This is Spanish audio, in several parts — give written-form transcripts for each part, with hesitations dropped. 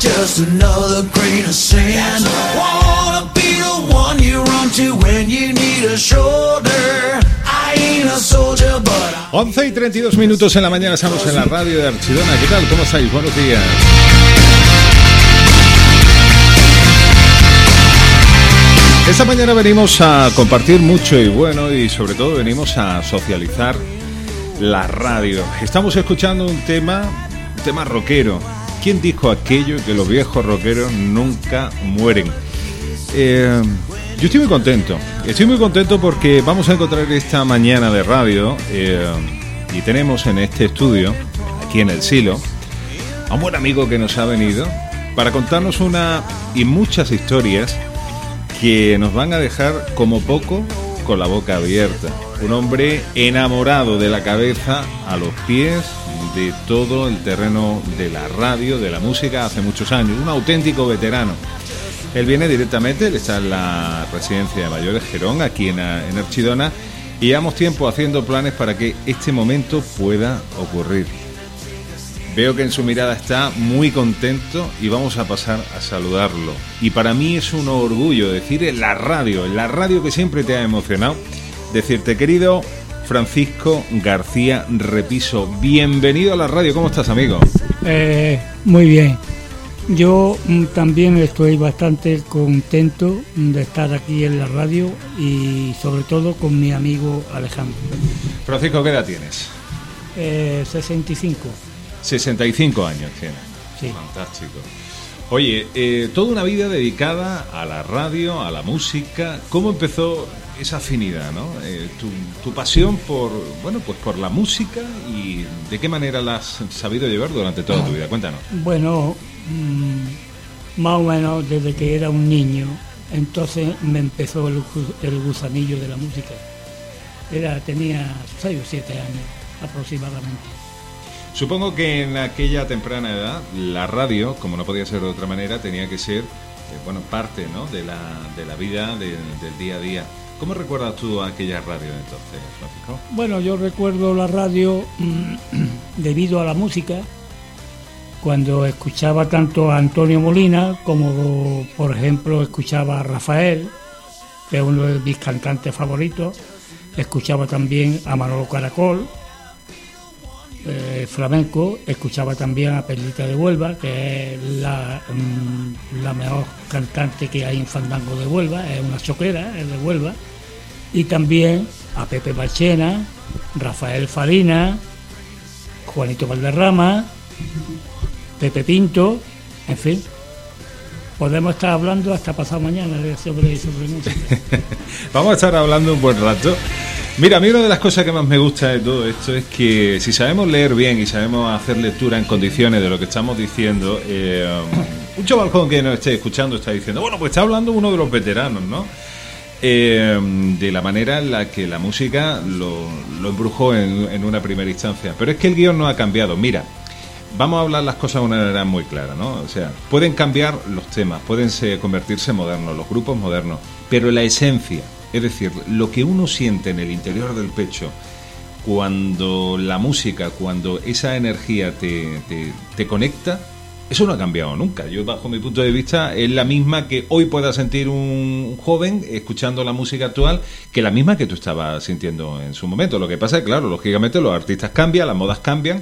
just another grain of sand. Wanna be the one you run to when you need a shoulder. I ain't a soldier, but 11:32 en la mañana, estamos en la radio de Archidona. ¿Qué tal? ¿Cómo estáis? Buenos días. Esta mañana venimos a compartir mucho y bueno, y sobre todo venimos a socializar la radio. Estamos escuchando un tema rockero. ¿Quién dijo aquello que los viejos rockeros nunca mueren? Yo estoy muy contento porque vamos a encontrar esta mañana de radio y tenemos en este estudio, aquí en el Silo, a un buen amigo que nos ha venido para contarnos una y muchas historias que nos van a dejar como poco con la boca abierta. Un hombre enamorado de la cabeza a los pies de todo el terreno de la radio, de la música, hace muchos años, un auténtico veterano. Él viene directamente, él está en la residencia de mayores Gerón, aquí en Archidona, y llevamos tiempo haciendo planes para que este momento pueda ocurrir. Veo que en su mirada está muy contento y vamos a pasar a saludarlo. Y para mí es un orgullo decir en la radio que siempre te ha emocionado, decirte, querido Francisco García Repiso, bienvenido a la radio. ¿Cómo estás, amigo? Muy bien. Yo también estoy bastante contento de estar aquí en la radio y sobre todo con mi amigo Alejandro. Francisco, ¿qué edad tienes? 65. 65 años tienes. Sí. Fantástico. Oye, toda una vida dedicada a la radio, a la música. ¿Cómo empezó esa afinidad, no? Tu pasión por la música, y de qué manera la has sabido llevar durante toda tu vida. Cuéntanos. Bueno, más o menos desde que era un niño, entonces me empezó el gusanillo de la música. Tenía 6 o 7 años aproximadamente. Supongo que en aquella temprana edad la radio, como no podía ser de otra manera, tenía que ser parte, ¿no?, de la vida del día a día. ¿Cómo recuerdas tú aquella radio entonces, Francisco? Bueno, yo recuerdo la radio debido a la música, cuando escuchaba tanto a Antonio Molina como, por ejemplo, escuchaba a Rafael, que es uno de mis cantantes favoritos. Escuchaba también a Manolo Caracol, flamenco. Escuchaba también a Perlita de Huelva, que es la mejor cantante que hay en fandango de Huelva, es una choquera, es de Huelva. Y también a Pepe Marchena, Rafael Farina, Juanito Valderrama, Pepe Pinto, en fin. Podemos estar hablando hasta pasado mañana sobre música. Vamos a estar hablando un buen rato. Mira, a mí una de las cosas que más me gusta de todo esto es que si sabemos leer bien y sabemos hacer lectura en condiciones de lo que estamos diciendo, un chaval joven que nos esté escuchando está diciendo, bueno, pues está hablando uno de los veteranos, ¿no? De la manera en la que la música lo embrujó en una primera instancia. Pero es que el guión no ha cambiado. Mira, vamos a hablar las cosas de una manera muy clara, ¿no? O sea, pueden cambiar los temas, pueden convertirse en modernos, los grupos modernos, pero la esencia, es decir, lo que uno siente en el interior del pecho cuando la música, cuando esa energía te conecta, eso no ha cambiado nunca. Yo, bajo mi punto de vista, es la misma que hoy pueda sentir un joven escuchando la música actual, que la misma que tú estabas sintiendo en su momento. Lo que pasa es que, claro, lógicamente los artistas cambian, las modas cambian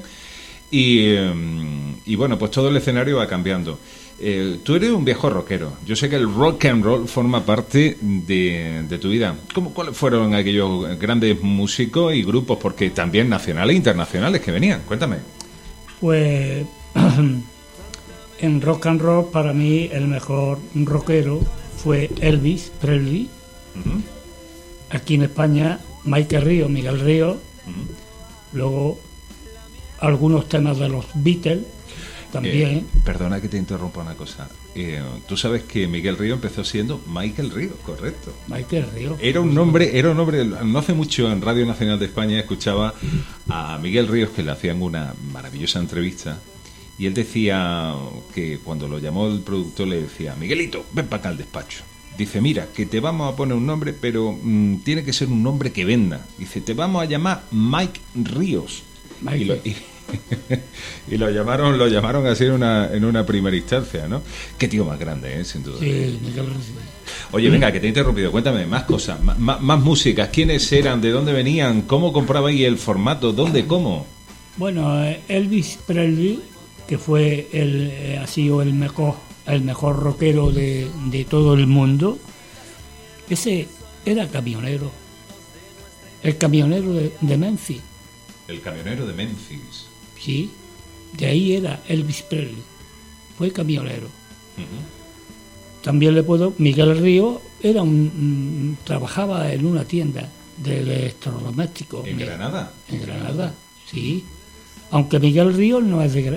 y bueno, pues todo el escenario va cambiando. Tú eres un viejo rockero. Yo sé que el rock and roll forma parte de tu vida. ¿Cuáles fueron aquellos grandes músicos y grupos, porque también nacionales e internacionales, que venían? Cuéntame. Pues en rock and roll, para mí el mejor rockero fue Elvis Presley. Uh-huh. Aquí en España, Miguel Ríos. Uh-huh. Luego algunos temas de los Beatles también. Perdona que te interrumpa una cosa. Tú sabes que Miguel Ríos empezó siendo Michael Ríos, correcto. Michael Ríos. Era un nombre. No hace mucho en Radio Nacional de España escuchaba a Miguel Ríos, que le hacían una maravillosa entrevista, y él decía que cuando lo llamó el productor le decía: Miguelito, ven para acá al despacho. Dice, mira, que te vamos a poner un nombre, pero tiene que ser un nombre que venda. Dice, te vamos a llamar Mike Ríos. Y lo llamaron así en una primera instancia, ¿no? Qué tío más grande, sin duda. Sí, Miguel Ríos. Oye, venga, que te he interrumpido, cuéntame más cosas, más músicas, quiénes eran, de dónde venían, cómo comprabais el formato, dónde, cómo. Bueno, Elvis Presley, que fue ha sido el mejor rockero de todo el mundo, ese era camionero, el camionero de Memphis. El camionero de Memphis. Sí, de ahí era Elvis Presley, fue camionero. También Miguel Ríos trabajaba en una tienda de electrodomésticos. ¿En Granada? En Granada, sí. Aunque Miguel Ríos no es es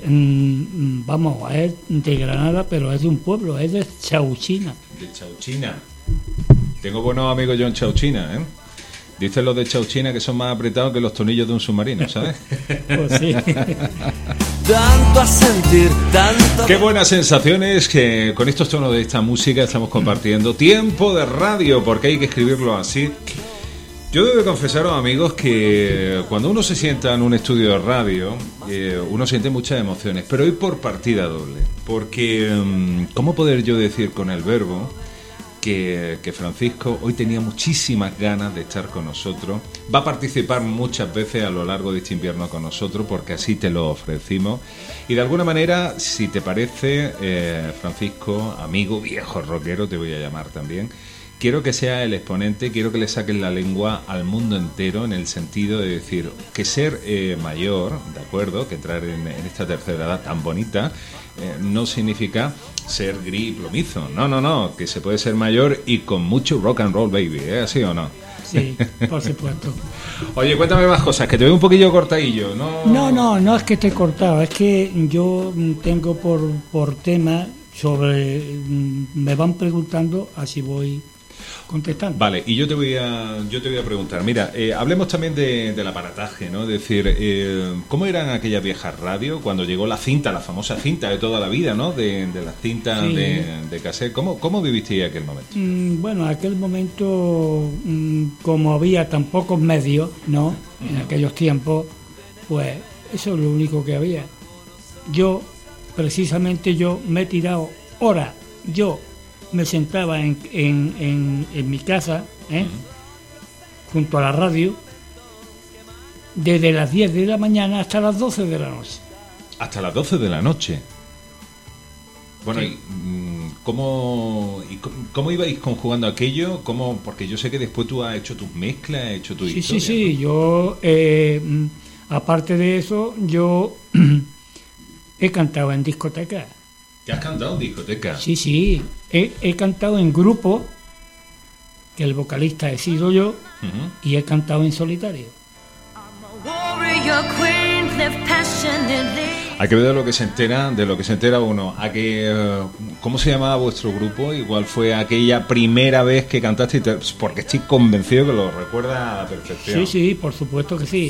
de Granada, pero es de un pueblo, es de Chauchina. De Chauchina. Tengo buenos amigos yo en Chauchina, ¿eh? Dicen los de Chauchina que son más apretados que los tornillos de un submarino, ¿sabes? Pues sí. Tanto a sentir, tanto... Qué buenas sensaciones que con estos tonos de esta música estamos compartiendo. Tiempo de radio, porque hay que escribirlo así. Yo debo confesaros, amigos, que cuando uno se sienta en un estudio de radio, uno siente muchas emociones, pero hoy por partida doble. Porque, ¿cómo poder yo decir con el verbo que Francisco hoy tenía muchísimas ganas de estar con nosotros? Va a participar muchas veces a lo largo de este invierno con nosotros, porque así te lo ofrecimos. Y de alguna manera, si te parece, Francisco, amigo, viejo rockero, te voy a llamar también, quiero que sea el exponente, quiero que le saques la lengua al mundo entero, en el sentido de decir que ser mayor, ¿de acuerdo?, que entrar en esta tercera edad tan bonita, no significa ser gris y plomizo. No, que se puede ser mayor y con mucho rock and roll, baby, ¿eh? ¿Así o no? Sí, por supuesto. Oye, cuéntame más cosas, que te veo un poquillo cortadillo, ¿no? No es que esté cortado, es que yo tengo por tema sobre... Me van preguntando, así voy contestando. Vale, y yo te voy a preguntar, mira, hablemos también del aparataje, ¿no? Es decir, ¿cómo eran aquellas viejas radios cuando llegó la cinta, la famosa cinta de toda la vida, ¿no? De las cintas sí. de cassette. ¿Cómo vivisteis aquel momento? Bueno, aquel momento, como había tan pocos medios, ¿no? En aquellos tiempos, pues eso es lo único que había. Precisamente yo me he tirado horas, me sentaba en mi casa, junto a la radio, desde las 10 de la mañana hasta las 12 de la noche. ¿Hasta las 12 de la noche? Bueno, sí. ¿y cómo ibais conjugando aquello? Porque yo sé que después tú has hecho tus mezclas, has hecho tu historia. Sí, ¿no? Yo, aparte de eso, yo he cantado en discotecas. ¿Te has cantado en discoteca? Sí. He cantado en grupo, que el vocalista he sido yo, y he cantado en solitario. Hay que ver de lo que se entera uno. ¿Cómo se llamaba vuestro grupo? Igual fue aquella primera vez que cantaste, porque estoy convencido que lo recuerda a la perfección. Sí, por supuesto que sí.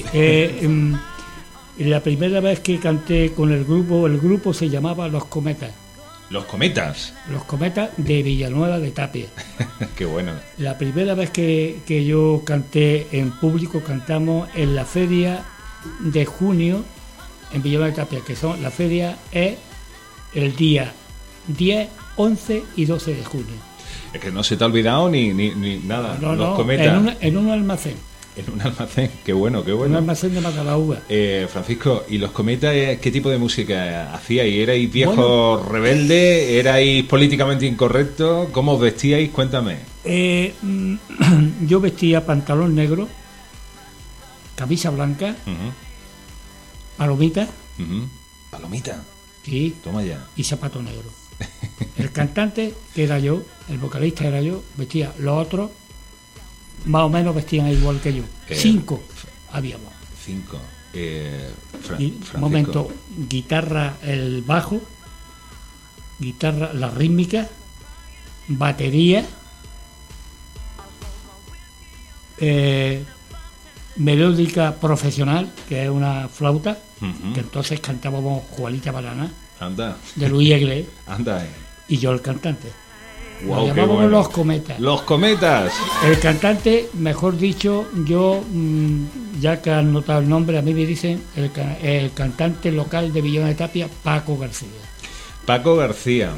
La primera vez que canté con el grupo se llamaba Los Cometas. ¿Los Cometas? Los Cometas de Villanueva de Tapia. Qué bueno. La primera vez que yo canté en público, cantamos en la feria de junio en Villanueva de Tapia, la feria es el día 10, 11 y 12 de junio. Es que no se te ha olvidado ni nada. Los Cometas. En un almacén. En un almacén, qué bueno. Un almacén de Matalaúva. Francisco, ¿y los Cometas qué tipo de música hacíais? ¿Erais viejos rebeldes? ¿Erais políticamente incorrectos? ¿Cómo os vestíais? Cuéntame. Yo vestía pantalón negro, camisa blanca, palomita. ¿Palomita? Sí. Toma ya. Y zapato negro. El cantante, que era yo, el vocalista era yo, vestía los otros. Más o menos vestían igual que yo. 5 habíamos. 5. Un momento, guitarra el bajo, guitarra la rítmica, batería, melódica profesional, que es una flauta, que entonces cantábamos Juanita Banana, anda, de Luis Iglesias, anda, y yo el cantante. Wow, Lo qué llamábamos bueno. Los Cometas. Los Cometas. El cantante, mejor dicho, yo, ya que has notado el nombre, a mí me dicen el cantante local de Villena de Tapia, Paco García. Paco García.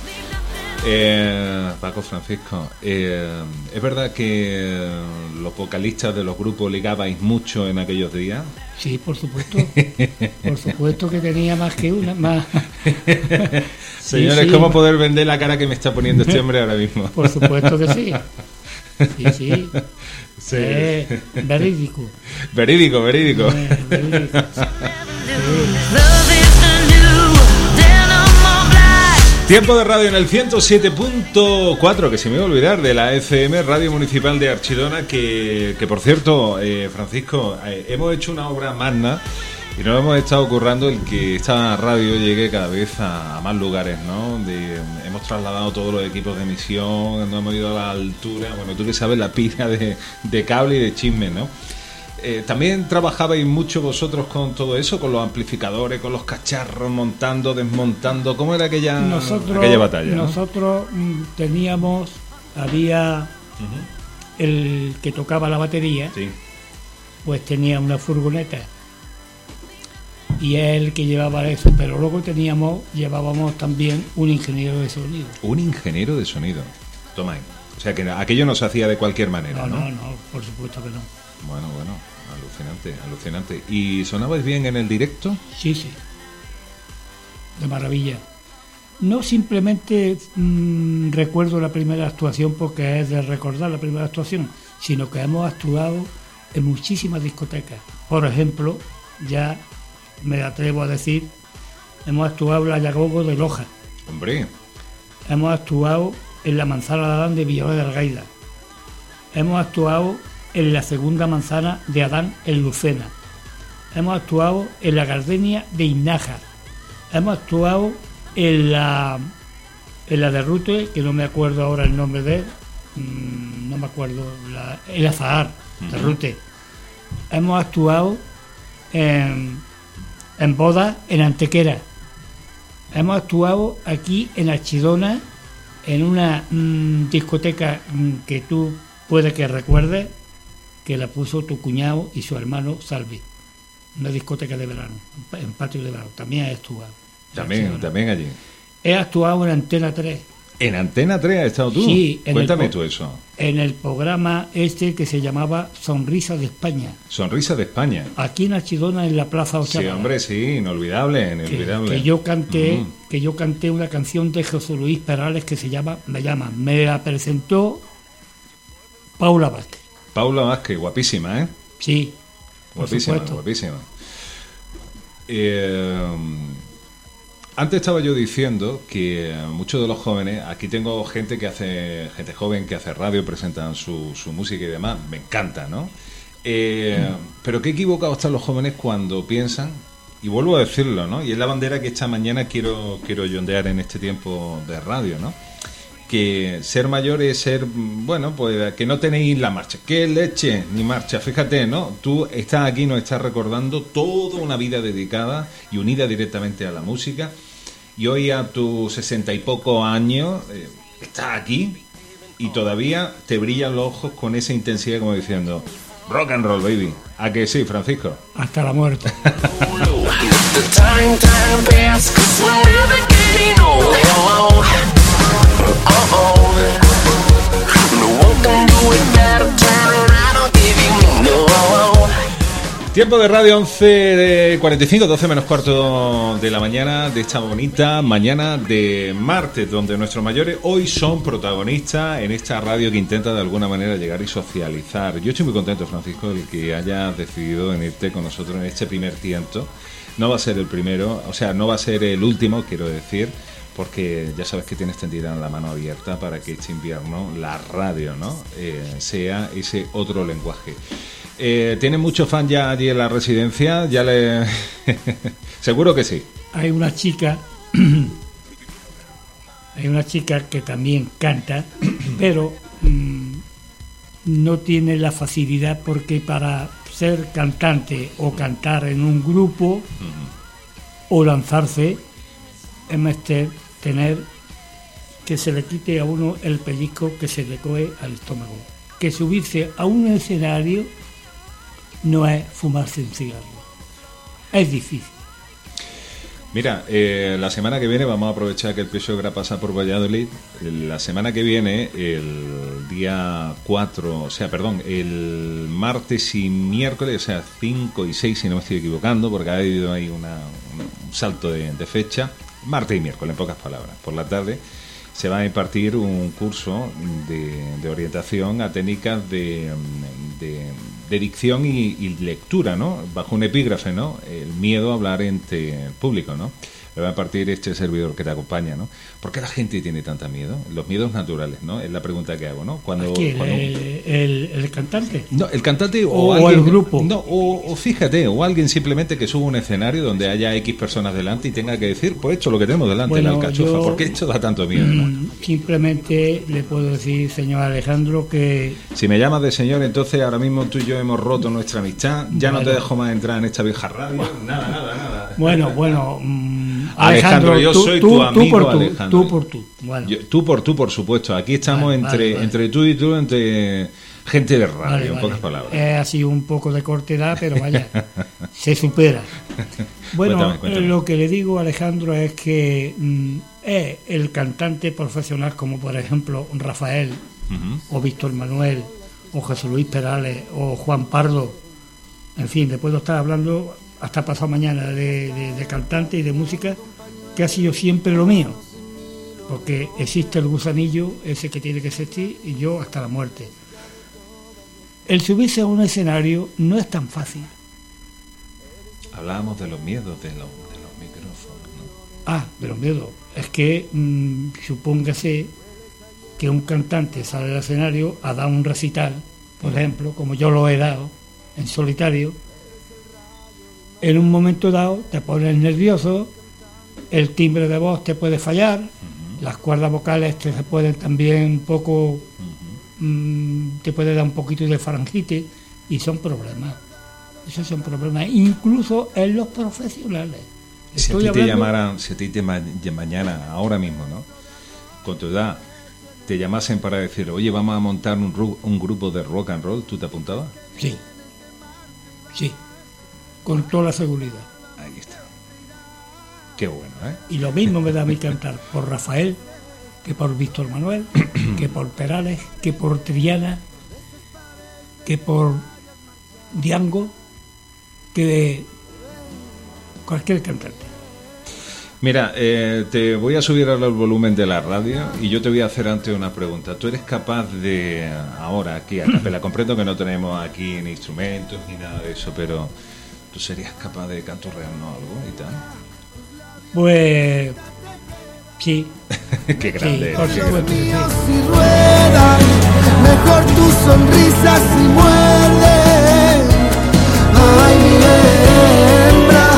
Paco Francisco. ¿Es verdad que los vocalistas de los grupos ligabais mucho en aquellos días? Sí, por supuesto. Por supuesto que tenía más que una. Más. Señores, Sí, ¿cómo poder vender la cara que me está poniendo este hombre ahora mismo? Por supuesto que sí. Sí. Sí. Verídico. Verídico. Verídico. Tiempo de radio en el 107.4, que se me iba a olvidar, de la FM, Radio Municipal de Archidona, que por cierto, Francisco, hemos hecho una obra magna y nos hemos estado currando el que esta radio llegue cada vez a más lugares, ¿no? Hemos trasladado todos los equipos de emisión, nos hemos ido a la altura, bueno, tú que sabes, la pila de cable y de chisme, ¿no? ¿También trabajabais mucho vosotros con todo eso, con los amplificadores, con los cacharros, montando, desmontando? ¿Cómo era aquella batalla? Nosotros había el que tocaba la batería, Sí. pues tenía una furgoneta y es el que llevaba eso, pero luego llevábamos también un ingeniero de sonido. Un ingeniero de sonido. Toma ahí. O sea que aquello no se hacía de cualquier manera, ¿no? No, por supuesto que no. Bueno, alucinante. ¿Y sonabais bien en el directo? Sí. De maravilla. No simplemente recuerdo la primera actuación porque es de recordar la primera actuación, sino que hemos actuado en muchísimas discotecas. Por ejemplo, ya me atrevo a decir, hemos actuado en la Yagogo de Loja. Hombre. Hemos actuado en la Manzana de Adán de Villanueva de Algaida. Hemos actuado en la Segunda Manzana de Adán en Lucena. Hemos actuado en la Gardenia de Iznájar. Hemos actuado en la de Rute, que no me acuerdo ahora el nombre de él, no me acuerdo, el Azahar de Rute. Hemos actuado en bodas en Antequera. Hemos actuado aquí en Archidona, en una discoteca que tú puede que recuerdes, que la puso tu cuñado y su hermano Salvi, una discoteca de verano, en patio de verano. También he actuado. También allí. He actuado en Antena 3. ¿En Antena 3 has estado tú? Sí. Cuéntame tú eso. En el programa que se llamaba Sonrisa de España. Sonrisa de España. Aquí en Archidona, en la Plaza Ochava. Sí, hombre, sí, inolvidable. Que yo canté una canción de José Luis Perales que se llama Me la presentó Paula Vázquez. Paula Vázquez, guapísima, ¿eh? Sí, Guapísima. Antes estaba yo diciendo que muchos de los jóvenes, aquí tengo gente joven que hace radio, presentan su música y demás, me encanta, ¿no? Pero qué equivocados están los jóvenes cuando piensan, y vuelvo a decirlo, ¿no? Y es la bandera que esta mañana quiero yondear en este tiempo de radio, ¿no? Que ser mayor es ser, bueno, pues que no tenéis la marcha. ¿Qué leche? Ni marcha, fíjate, ¿no? Tú estás aquí, nos estás recordando toda una vida dedicada y unida directamente a la música. Y hoy a tus 60 y pocos años estás aquí y todavía te brillan los ojos con esa intensidad como diciendo rock and roll, baby. ¿A que sí, Francisco? Hasta la muerte. Tiempo de radio 11:45, 12 menos cuarto de la mañana de esta bonita mañana de martes, donde nuestros mayores hoy son protagonistas en esta radio que intenta de alguna manera llegar y socializar. Yo estoy muy contento, Francisco, de que hayas decidido venirte con nosotros en este primer tiento. No va a ser el primero, o sea, no va a ser el último, quiero decir, porque ya sabes que tienes tendida la mano abierta para que este invierno la radio, ¿no? Sea ese otro lenguaje. ¿Tiene muchos fans ya allí en la residencia? Ya le seguro que sí. Hay una chica que también canta, pero no tiene la facilidad, porque para ser cantante o cantar en un grupo o lanzarse es menester tener que se le quite a uno el pellizco que se le coge al estómago. Que subirse a un escenario no es fumarse un cigarro. Es difícil. Mira, la semana que viene vamos a aprovechar que el Pisuerga pasa por Valladolid. La semana que viene, el día 4, o sea, perdón, el martes y miércoles, o sea, 5 y 6, si no me estoy equivocando, porque ha habido ahí un salto de fecha. Martes y miércoles, en pocas palabras, por la tarde se va a impartir un curso de orientación a técnicas de dicción y lectura, ¿no? Bajo un epígrafe, ¿no? El miedo a hablar ante el público, ¿no? Lo va a impartir este servidor que te acompaña, ¿no? ¿Por qué la gente tiene tanta miedo? Los miedos naturales, ¿no? Es la pregunta que hago, ¿no? Cuando ¿El cantante? No, el cantante o alguien, el grupo. No, o fíjate, o alguien simplemente que suba a un escenario donde haya X personas delante y tenga que decir, pues esto es lo que tenemos delante, bueno, la alcachofa. ¿Por qué esto da tanto miedo? ¿No? Simplemente le puedo decir, señor Alejandro, que... Si me llamas de señor, entonces ahora mismo tú y yo hemos roto nuestra amistad, ya no te dejo más entrar en esta vieja radio, nada. Bueno... Alejandro, yo soy tu amigo, Alejandro. Tú por tú. Bueno. Tú por tú, por supuesto. Aquí estamos entre tú y tú, entre gente de radio, en pocas palabras. Es así un poco de cortedad, pero vaya, se supera. Bueno, cuéntame. Lo que le digo a Alejandro es que es el cantante profesional, como por ejemplo Rafael, o Víctor Manuel, o José Luis Perales, o Juan Pardo. En fin, le puedo estar hablando hasta pasado mañana de cantante y de música, que ha sido siempre lo mío, porque existe el gusanillo ese que tiene que existir, y yo hasta la muerte. El subirse a un escenario no es tan fácil. Hablábamos de los miedos de los micrófonos, ¿no? De los miedos. Es que supóngase que un cantante sale al escenario a dar un recital, por ejemplo, como yo lo he dado en solitario. En un momento dado te pones nervioso, el timbre de voz te puede fallar, las cuerdas vocales te pueden también un poco, te puede dar un poquito de faringite, y son problemas. Esos son problemas, incluso en los profesionales. Si a ti te llamaran, mañana, ahora mismo, ¿no? Con tu edad, te llamasen para decir, oye, vamos a montar un grupo de rock and roll, ¿tú te apuntabas? Sí. Con toda la seguridad. Ahí está. Qué bueno, ¿eh? Y lo mismo me da a mí cantar por Rafael, que por Víctor Manuel, que por Perales, que por Triana, que por Diango, que de cualquier cantante. Mira, te voy a subir ahora el volumen de la radio y yo te voy a hacer antes una pregunta. ¿Tú eres capaz de, ahora aquí a capela, comprendo que no tenemos aquí ni instrumentos ni nada de eso, pero ¿tú serías capaz de canturrearnos algo y tal? Pues sí. Qué grande. Sí, por supuesto. Si ruedan, mejor tu sonrisa si muerde. Ay, mi hembra.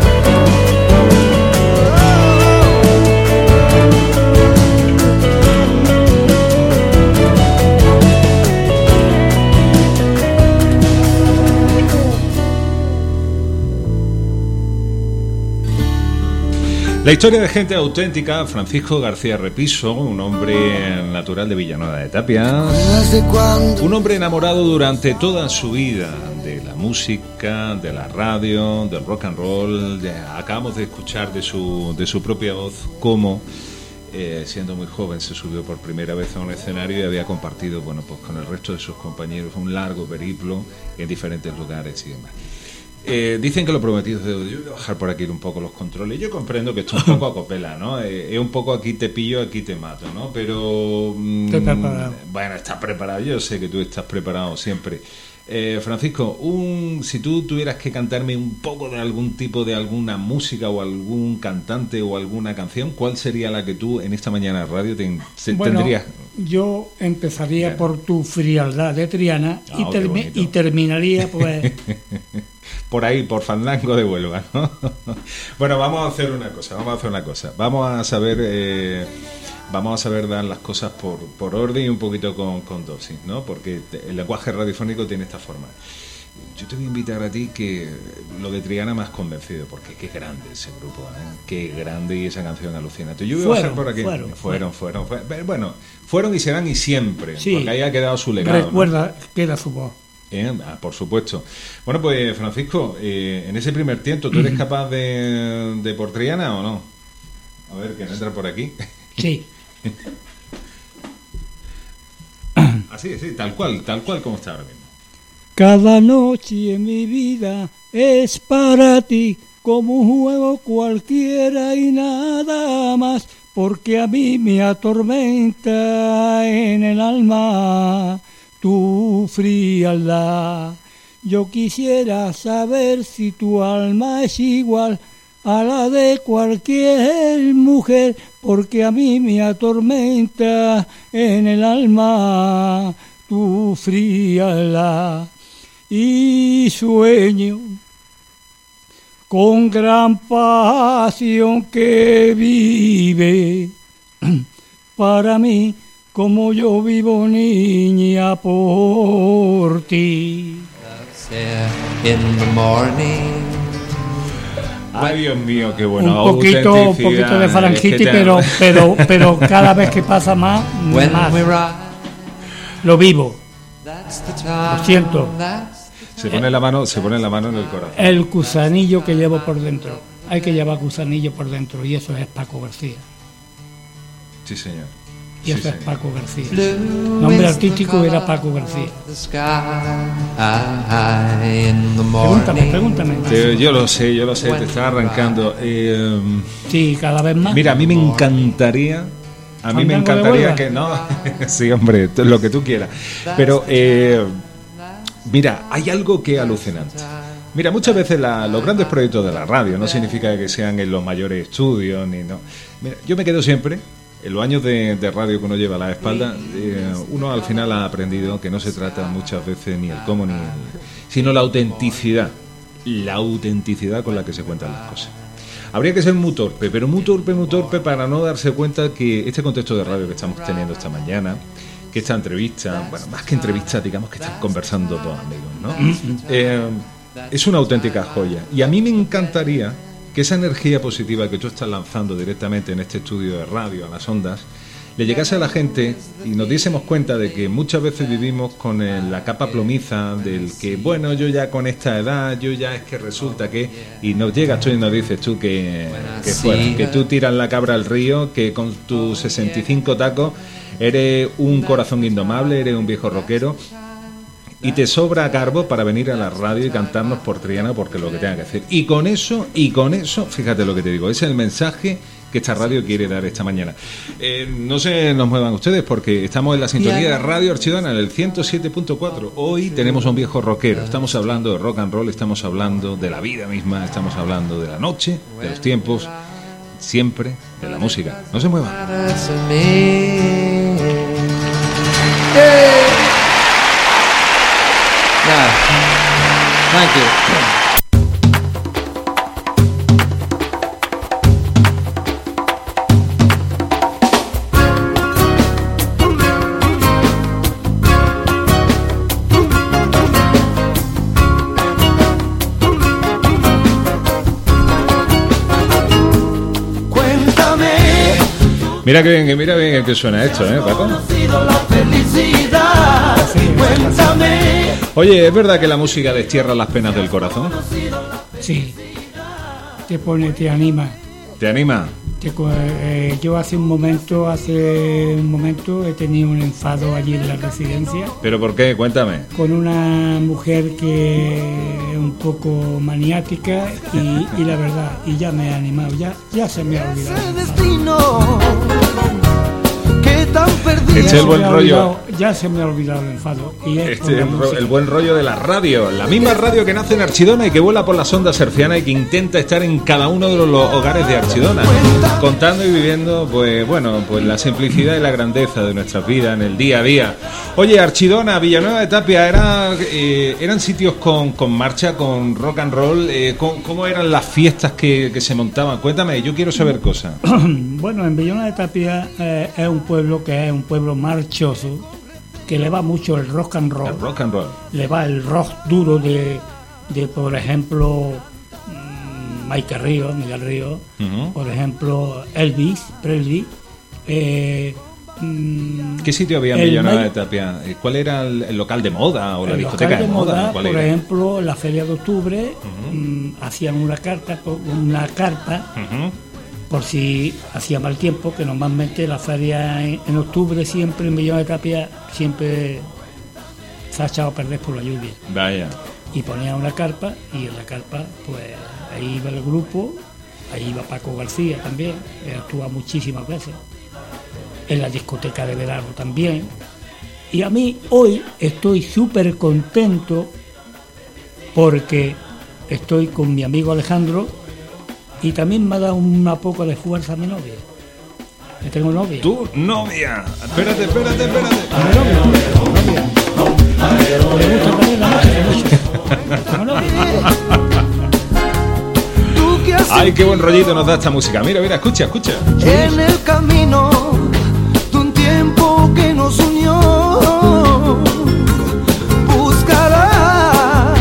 La historia de gente auténtica, Francisco García Repiso, un hombre natural de Villanueva de Tapias, un hombre enamorado durante toda su vida de la música, de la radio, del rock and roll. Acabamos de escuchar de su propia voz cómo, siendo muy joven, se subió por primera vez a un escenario y había compartido, bueno, pues con el resto de sus compañeros un largo periplo en diferentes lugares y demás. Dicen que lo prometido es deuda. Yo voy a bajar por aquí un poco los controles. Yo comprendo que esto es un poco a copela, ¿no? Es un poco aquí te pillo, aquí te mato, ¿no? Pero estoy preparado. Bueno, estás preparado. Yo sé que tú estás preparado siempre. Francisco, si tú tuvieras que cantarme un poco de algún tipo de alguna música o algún cantante o alguna canción, ¿cuál sería la que tú en esta mañana de radio tendrías? Yo empezaría por Tu frialdad de Triana y terminaría pues por ahí, por Fandango de Huelva, ¿no? Bueno, vamos a hacer una cosa. Vamos a saber dar las cosas por orden y un poquito con dosis, ¿no? Porque el lenguaje radiofónico tiene esta forma. yo te voy a invitar a ti que lo de Triana me has convencido, porque qué grande ese grupo, ¿eh? Qué grande, y esa canción alucinante. Yo voy a bajar por aquí. Fueron y serán y siempre, sí, porque ahí ha quedado su legado. Recuerda, ¿no? Queda su voz. Por supuesto. Bueno, pues Francisco, en ese primer tiento, ¿tú eres capaz de por Triana o no? A ver, que no entra por aquí. Sí. Así, sí, tal cual como está ahora mismo. Cada noche en mi vida es para ti como un juego cualquiera y nada más, porque a mí me atormenta en el alma tu frialdad. Yo quisiera saber si tu alma es igual a la de cualquier mujer, porque a mí me atormenta en el alma tu frialdad. Y sueño con gran pasión que vive para mí como yo vivo, niña, por ti. In the morning. Ay, Dios mío, qué bueno. Un poquito de falangitis, pero cada vez que pasa más lo vivo. Lo siento. Se pone la mano en el corazón. El gusanillo que llevo por dentro. Hay que llevar gusanillo por dentro, y eso es Paco García. Sí, señor. Y eso es Paco García. Nombre artístico era Paco García. Pregúntame. Yo lo sé, te está arrancando. Sí, cada vez más. Mira, a mí me encantaría que no. Sí, hombre, lo que tú quieras. Pero mira, hay algo que es alucinante. Mira, muchas veces los grandes proyectos de la radio no significa que sean en los mayores estudios ni no. Mira, yo me quedo siempre en los años de radio que uno lleva a la espalda. Uno al final ha aprendido que no se trata muchas veces ni el cómo ni sino la autenticidad con la que se cuentan las cosas. Habría que ser muy torpe para no darse cuenta que este contexto de radio que estamos teniendo esta mañana, que esta entrevista, bueno, más que entrevista, digamos que están conversando dos amigos, ¿no? Es una auténtica joya. Y a mí me encantaría que esa energía positiva que tú estás lanzando directamente en este estudio de radio, a las ondas, le llegase a la gente y nos diésemos cuenta de que muchas veces vivimos con la capa plomiza del que, bueno, yo ya con esta edad, yo ya es que resulta que... Y nos llegas tú y nos dices tú que tú tiras la cabra al río, que con tus 65 tacos eres un corazón indomable, eres un viejo rockero, y te sobra garbo para venir a la radio y cantarnos por Triana, porque lo que tenga que hacer. Y con eso, fíjate lo que te digo, ese es el mensaje que esta radio quiere dar esta mañana. No se nos muevan ustedes, porque estamos en la sintonía de Radio Archidona, en el 107.4. Hoy tenemos a un viejo rockero. Estamos hablando de rock and roll, estamos hablando de la vida misma, estamos hablando de la noche, de los tiempos, siempre de la música. No se muevan. Thank you. Mira bien que suena esto, Paco. Oye, ¿es verdad que la música destierra las penas del corazón? Sí. Te anima. ¿Te anima? Yo hace un momento he tenido un enfado allí en la residencia. ¿Pero por qué? Cuéntame. Con una mujer que es un poco maniática y la verdad, y ya me ha animado, ya se me ha olvidado. Este es el buen rollo. Ya se me ha olvidado el enfado. Y el buen rollo de la radio. La misma radio que nace en Archidona y que vuela por las ondas hercianas y que intenta estar en cada uno de los hogares de Archidona, contando y viviendo, pues la simplicidad y la grandeza de nuestras vidas en el día a día. Oye, Archidona, Villanueva de Tapia, eran sitios con marcha, con rock and roll. ¿Cómo eran las fiestas que se montaban? Cuéntame, yo quiero saber cosas. Bueno, en Villanueva de Tapia es un pueblo que es un pueblo marchoso, que le va mucho el rock and roll. El rock and roll. Le va el rock duro de por ejemplo, Miguel Ríos, por ejemplo, Elvis Presley. ¿Qué sitio había en Villanueva de Tapia? ¿Cuál era el local de moda o la discoteca de moda? Por ejemplo, la Feria de Octubre, hacían una carpa por si hacía mal tiempo, que normalmente la feria en octubre siempre en Villanueva de Tapia siempre se ha echado a perder por la lluvia. Vaya. Y ponía una carpa, y en la carpa pues ahí iba el grupo, ahí iba Paco García también, actúa muchísimas veces, en la discoteca de verano también. Y a mí hoy estoy súper contento porque estoy con mi amigo Alejandro y también me ha dado una poco de fuerza a mi novia. Que tengo novia. ¿Tu novia? Espérate. A mi novia. Me gusta también la música. Tengo novia. Ay, qué buen rollito nos da esta música. Mira, escucha. En el camino de un tiempo que nos unió, buscarás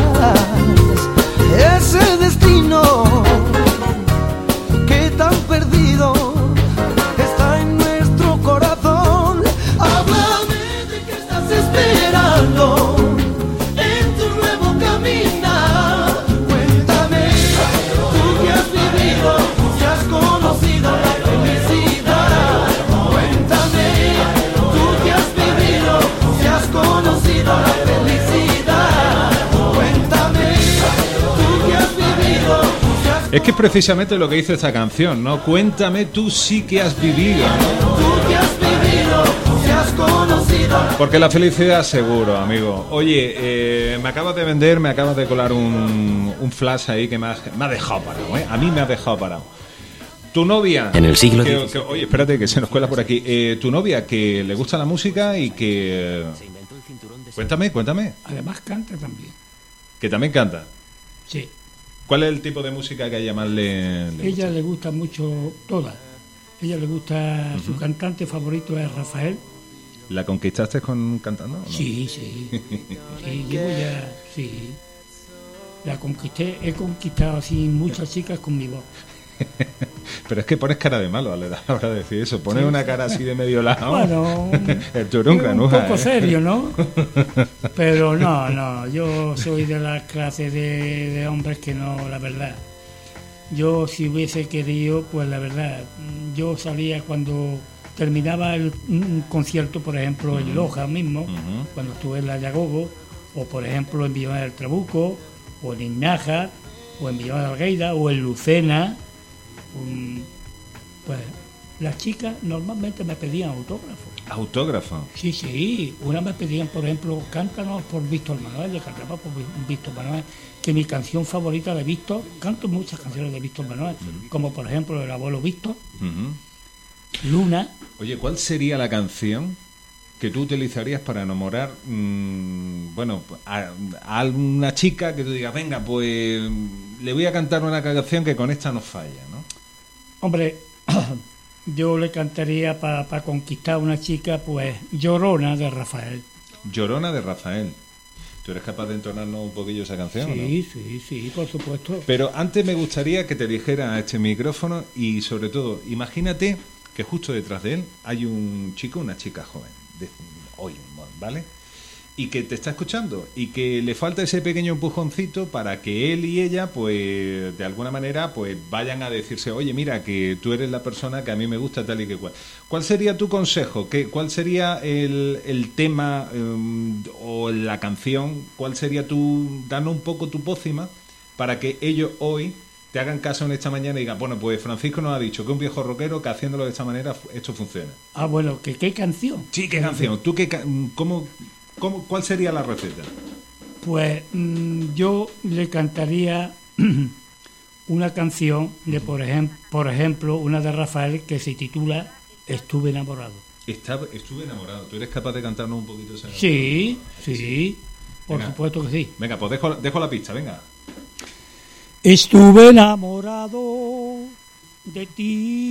ese destino que tan perdido está en nuestro corazón. Háblame de qué estás esperando en tu nuevo caminar. Cuéntame, tú que has vivido, si has conocido la felicidad. Cuéntame, tú que has vivido, si has conocido la felicidad. Cuéntame, tú que has vivido, si has... Es que es precisamente lo que dice esta canción, ¿no? Cuéntame, tú sí que has vivido, ¿no? Tú que has vivido, si has conocido. Porque la felicidad seguro, amigo. Oye, me acabas de colar un flash ahí que me ha dejado parado, ¿eh? A mí me ha dejado parado. Tu novia... En el siglo XIX. Oye, espérate, que se nos cuela por aquí. Tu novia, que le gusta la música y que... Cuéntame. Además canta también. Que también canta. Sí. ¿Cuál es el tipo de música que a ella más le Ella le gusta mucho toda. Ella le gusta, su cantante favorito es Rafael. ¿La conquistaste cantando? ¿O no? Sí. Sí, llevo ya, sí. La conquisté, he conquistado así muchas chicas con mi voz. Pero es que pones cara de malo a la hora de decir eso. Pones una cara así de medio lado. Bueno, un poco serio, ¿no? Pero no, yo soy de la clase de hombres que no, la verdad. Yo si hubiese querido, pues la verdad, yo salía cuando terminaba un concierto, por ejemplo, en Loja mismo, cuando estuve en la Yagogo, o por ejemplo en Villanueva del Trabuco, o en Ignaja, o en Villanueva de Algueira, o en Lucena. Pues las chicas normalmente me pedían autógrafos. ¿Autógrafo? Sí. Una me pedían, por ejemplo, cántanos por Víctor Manuel, le cantaba por Víctor Manuel, que mi canción favorita de Víctor, canto muchas canciones de Víctor Manuel, como por ejemplo El abuelo Víctor, Luna. Oye, ¿cuál sería la canción que tú utilizarías para enamorar, a una chica que tú digas, venga, pues le voy a cantar una canción que con esta no falla, ¿no? Hombre, yo le cantaría para conquistar a una chica, pues Llorona de Rafael. Llorona de Rafael. ¿Tú eres capaz de entonarnos un poquillo esa canción? Sí, ¿o no? sí, por supuesto. Pero antes me gustaría que te dijera a este micrófono y sobre todo, imagínate que justo detrás de él hay un chico, una chica joven, ¿vale? Y que te está escuchando y que le falta ese pequeño empujoncito para que él y ella, pues de alguna manera, pues vayan a decirse, oye, mira, que tú eres la persona que a mí me gusta tal y que cual. ¿Cuál sería tu consejo? ¿Cuál sería el tema o la canción? ¿Cuál sería danos un poco tu pócima para que ellos hoy te hagan caso en esta mañana y digan, bueno, pues Francisco nos ha dicho que un viejo rockero que haciéndolo de esta manera esto funciona? Ah, bueno, ¿qué canción? Sí, ¿qué canción? ¿Tú cuál sería la receta? Pues yo le cantaría una canción de, por ejemplo, una de Rafael que se titula Estuve enamorado. Estuve enamorado. ¿Tú eres capaz de cantarnos un poquito esa? Sí, por supuesto que sí. Venga, pues dejo la pista, venga. Estuve enamorado de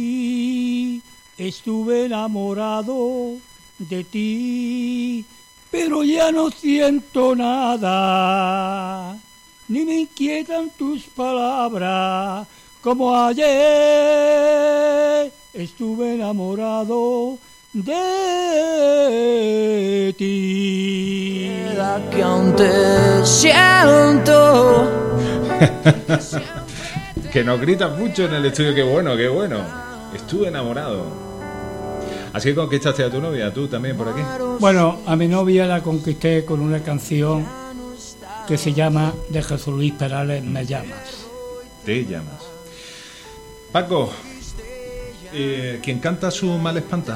ti, estuve enamorado de ti, pero ya no siento nada, ni me inquietan tus palabras, como ayer estuve enamorado de ti. Que aún te siento. Que nos gritas mucho en el estudio, qué bueno, qué bueno. Estuve enamorado. Así que conquistaste a tu novia, tú también por aquí. Bueno, a mi novia la conquisté con una canción que se llama, de Jesús Luis Perales, Me llamas. Te llamas. Paco, ¿quién canta su mal espanta?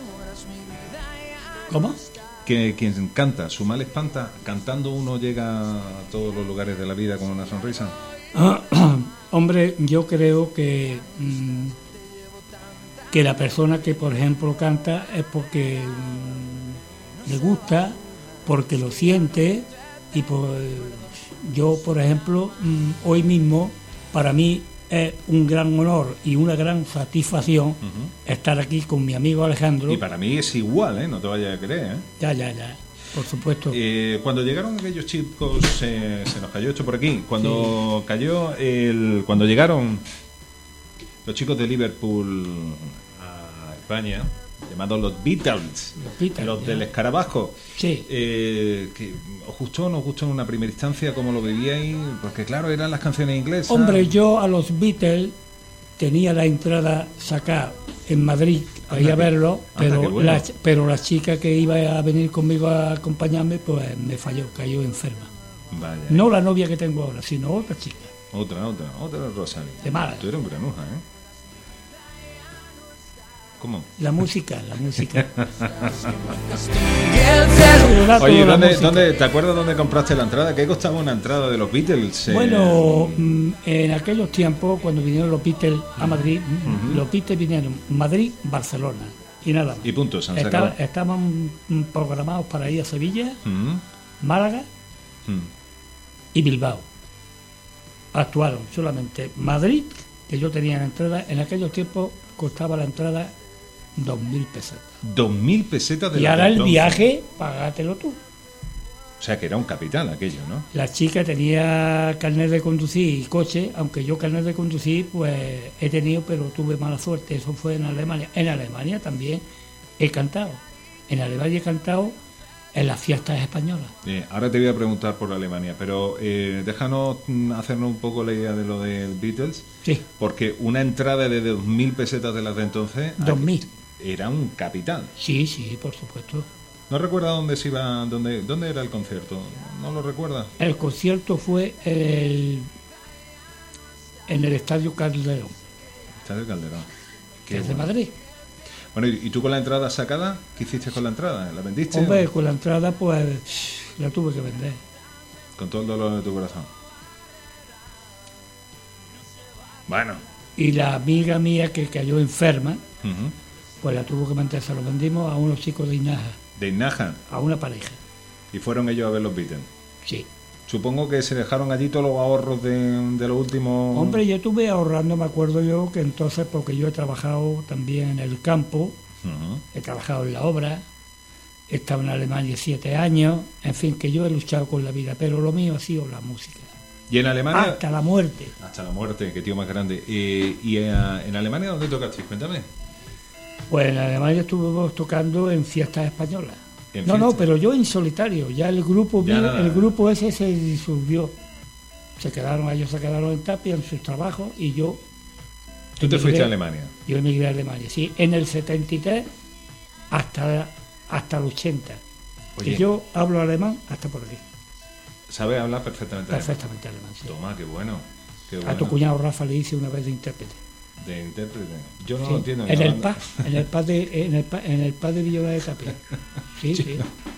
¿Cómo? Quien canta su mal espanta, cantando uno llega a todos los lugares de la vida con una sonrisa. Hombre, yo creo que la persona que, por ejemplo, canta es porque le gusta, porque lo siente, y yo, por ejemplo, hoy mismo, para mí es un gran honor y una gran satisfacción estar aquí con mi amigo Alejandro. Y para mí es igual, no te vayas a creer. Ya, por supuesto. Cuando llegaron aquellos chicos, se nos cayó esto por aquí, cuando cuando llegaron los chicos de Liverpool a España, llamados los Beatles, los del escarabajo, sí. Que os gustó o no os gustó en una primera instancia, cómo lo vivíais, porque claro, eran las canciones inglesas. Hombre, yo a los Beatles tenía la entrada sacada en Madrid para ir a verlo, pero la chica que iba a venir conmigo a acompañarme, pues me falló, cayó enferma. Vaya. No la novia que tengo ahora, sino otra chica. Otra Rosalía. De Málaga. Tú eres un granuja, ¿Cómo? La música. Oye, ¿dónde te acuerdas dónde compraste la entrada? ¿Qué costaba una entrada de los Beatles? Bueno, en aquellos tiempos, cuando vinieron los Beatles a Madrid, los Beatles vinieron Madrid, Barcelona y nada más. Y punto, estaban programados para ir a Sevilla, Málaga y Bilbao. Actuaron solamente Madrid, que yo tenía la entrada, en aquellos tiempos costaba la entrada 2.000 pesetas. 2.000 pesetas de y ahora el viaje, págatelo tú. O sea que era un capital aquello, ¿no? La chica tenía carnet de conducir y coche, aunque yo carnet de conducir pues he tenido, pero tuve mala suerte. Eso fue en Alemania. En Alemania también he cantado. En Alemania he cantado en las fiestas españolas. Ahora te voy a preguntar por Alemania, pero déjanos hacernos un poco la idea de lo de Beatles. Sí. Porque una entrada de 2.000 pesetas de las de entonces... 2.000. Era un capital. Sí, por supuesto. ¿No recuerda dónde se iba, dónde era el concierto? ¿No lo recuerda? El concierto fue en el Estadio Calderón. Estadio Calderón. Que es de Madrid. Bueno, ¿y tú con la entrada sacada? ¿Qué hiciste con la entrada? ¿La vendiste? Hombre, con la entrada pues la tuve que vender. Con todo el dolor de tu corazón. Bueno. Y la amiga mía que cayó enferma, pues la tuvo que vender. Se lo vendimos a unos chicos de Inaja. ¿De Inaja? A una pareja. ¿Y fueron ellos a ver los Beatles? Sí. Supongo que se dejaron allí todos los ahorros de los últimos... Hombre, yo estuve ahorrando, me acuerdo yo, que entonces, porque yo he trabajado también en el campo, he trabajado en la obra, he estado en Alemania 7 años, en fin, que yo he luchado con la vida, pero lo mío ha sido la música. ¿Y en Alemania? Hasta la muerte. Hasta la muerte, qué tío más grande. ¿Y en Alemania dónde tocaste? Cuéntame. Pues en Alemania estuvimos tocando en fiestas españolas. No, pero yo en solitario. Ya el grupo ese se disolvió. Ellos se quedaron en Tapia en sus trabajos y yo... ¿Tú te fuiste a Alemania? Yo emigré a Alemania, sí. En el 73 hasta el 80. Oye, y yo hablo alemán hasta por aquí. ¿Sabes hablar perfectamente alemán? Perfectamente alemán, sí. Toma, qué bueno. A tu cuñado Rafa le hice una vez de intérprete. De intérprete. Yo no lo entiendo. En el PAS de Villora de Tapia. Sí.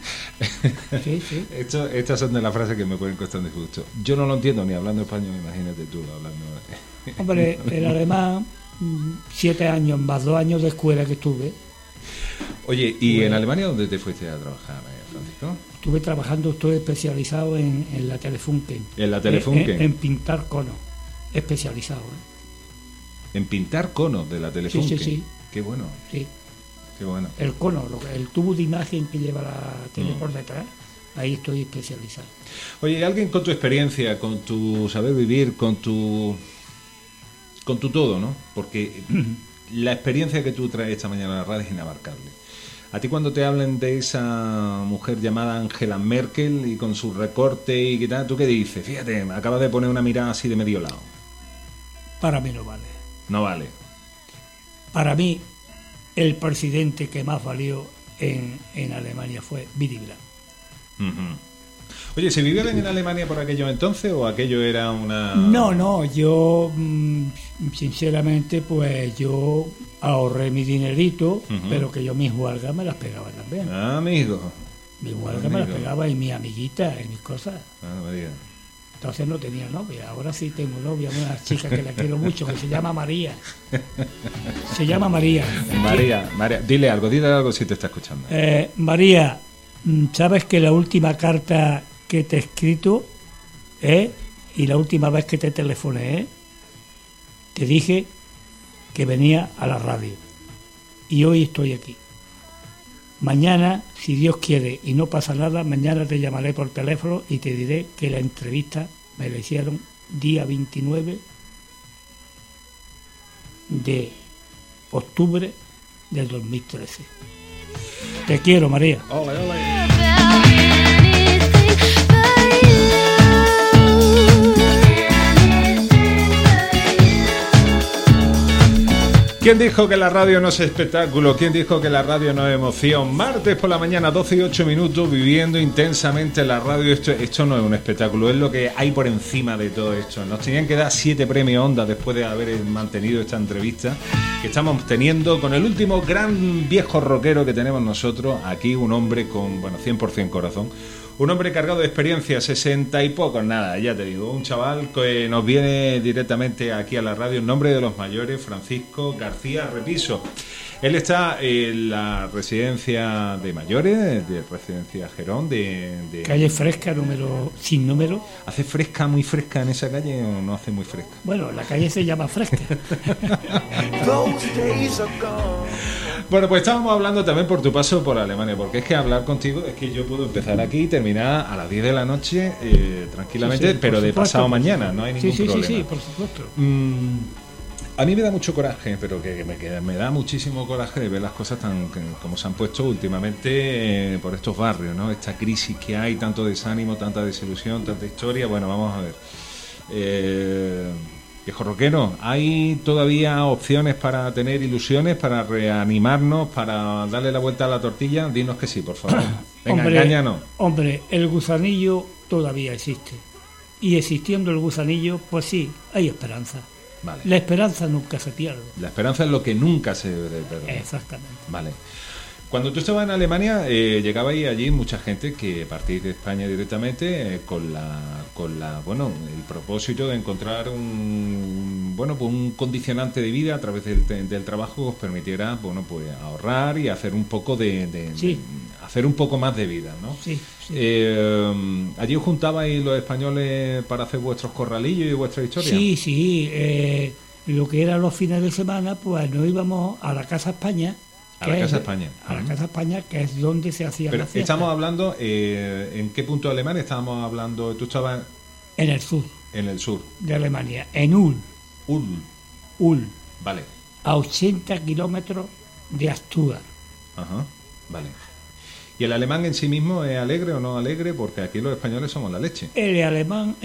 Estas son de las frases que me pueden costar de gusto. Yo no lo entiendo ni hablando español, imagínate tú hablando. Hombre, el alemán, 7 años más 2 años de escuela que estuve. Oye, ¿y en Alemania dónde te fuiste a trabajar, Francisco? Estuve especializado en la Telefunken. ¿En la Telefunken? En pintar conos, especializado. En pintar conos de la Telefunken. Sí. Qué bueno. Sí. Qué bueno. El cono, el tubo de imagen que lleva la tele por detrás, ahí estoy especializado. Oye, alguien con tu experiencia, con tu saber vivir, con tu todo, ¿no? Porque la experiencia que tú traes esta mañana a la radio es inabarcable. A ti cuando te hablen de esa mujer llamada Angela Merkel y con su recorte y qué tal, ¿tú qué dices? Fíjate, acabas de poner una mirada así de medio lado. Para mí no vale. No vale. Para mí, el presidente que más valió en Alemania fue Willy Brandt. Uh-huh. Oye, ¿se vivía bien en Alemania por aquello entonces o aquello era una...? No, yo sinceramente pues yo ahorré mi dinerito, pero que yo mis huelgas me las pegaba también. Ah, amigo. Mis huelgas me las pegaba y mis amiguitas y mis cosas. Ah, María. Entonces no tenía novia, ahora sí tengo novia, una chica que la quiero mucho, que se llama María. Se llama María. María, dile algo si te está escuchando. María, ¿sabes que la última carta que te he escrito y la última vez que te telefoné te dije que venía a la radio y hoy estoy aquí? Mañana, si Dios quiere y no pasa nada, mañana te llamaré por teléfono y te diré que la entrevista me la hicieron día 29 de octubre del 2013. Te quiero, María. Ole, ole. ¿Quién dijo que la radio no es espectáculo? ¿Quién dijo que la radio no es emoción? Martes por la mañana, 12 y 8 minutos, viviendo intensamente la radio. Esto no es un espectáculo, es lo que hay por encima de todo esto. Nos tenían que dar 7 premios Ondas después de haber mantenido esta entrevista que estamos teniendo con el último gran viejo rockero que tenemos nosotros. Aquí un hombre con, 100% corazón. Un hombre cargado de experiencia, 60 y pocos, nada, ya te digo, un chaval que nos viene directamente aquí a la radio en nombre de los mayores, Francisco García Repiso. Él está en la residencia de mayores, de residencia Gerón, de calle Fresca, sin número. ¿Hace fresca, muy fresca en esa calle o no hace muy fresca? Bueno, la calle se llama Fresca. Bueno, pues estábamos hablando también por tu paso por Alemania, porque es que hablar contigo es que yo puedo empezar aquí y terminar a las 10 de la noche tranquilamente, sí, pero de pasado mañana, no hay ningún problema. Sí, por supuesto. A mí me da mucho coraje, pero que me da muchísimo coraje de ver las cosas tan como se han puesto últimamente por estos barrios, ¿no? Esta crisis que hay, tanto desánimo, tanta desilusión, tanta historia. Bueno, vamos a ver. Viejo rockero, ¿hay todavía opciones para tener ilusiones, para reanimarnos, para darle la vuelta a la tortilla? Dinos que sí, por favor. Venga, engáñanos. Hombre, el gusanillo todavía existe. Y existiendo el gusanillo, pues sí, hay esperanza. Vale. La esperanza nunca se pierde. La esperanza es lo que nunca se debe perder. Exactamente. Vale. Cuando tú estabas en Alemania, llegaba ahí allí mucha gente que partía de España directamente con el propósito de encontrar un condicionante de vida a través del trabajo que os permitiera, ahorrar y hacer un poco hacer un poco más de vida, ¿no? Sí. ¿Allí os juntabais los españoles para hacer vuestros corralillos y vuestra historia? Sí. Lo que eran los fines de semana, pues nos íbamos a la Casa España. A la Casa España. A la Casa España, que es donde se hacía la fiesta. Estamos hablando, ¿en qué punto de Alemania estábamos hablando? ¿Tú estabas...? En el sur. En el sur. De Alemania, en Ulm. Ulm. Vale. A 80 kilómetros de Stuttgart. Ajá, vale. ¿Y el alemán en sí mismo es alegre o no alegre? Porque aquí los españoles somos la leche. El alemán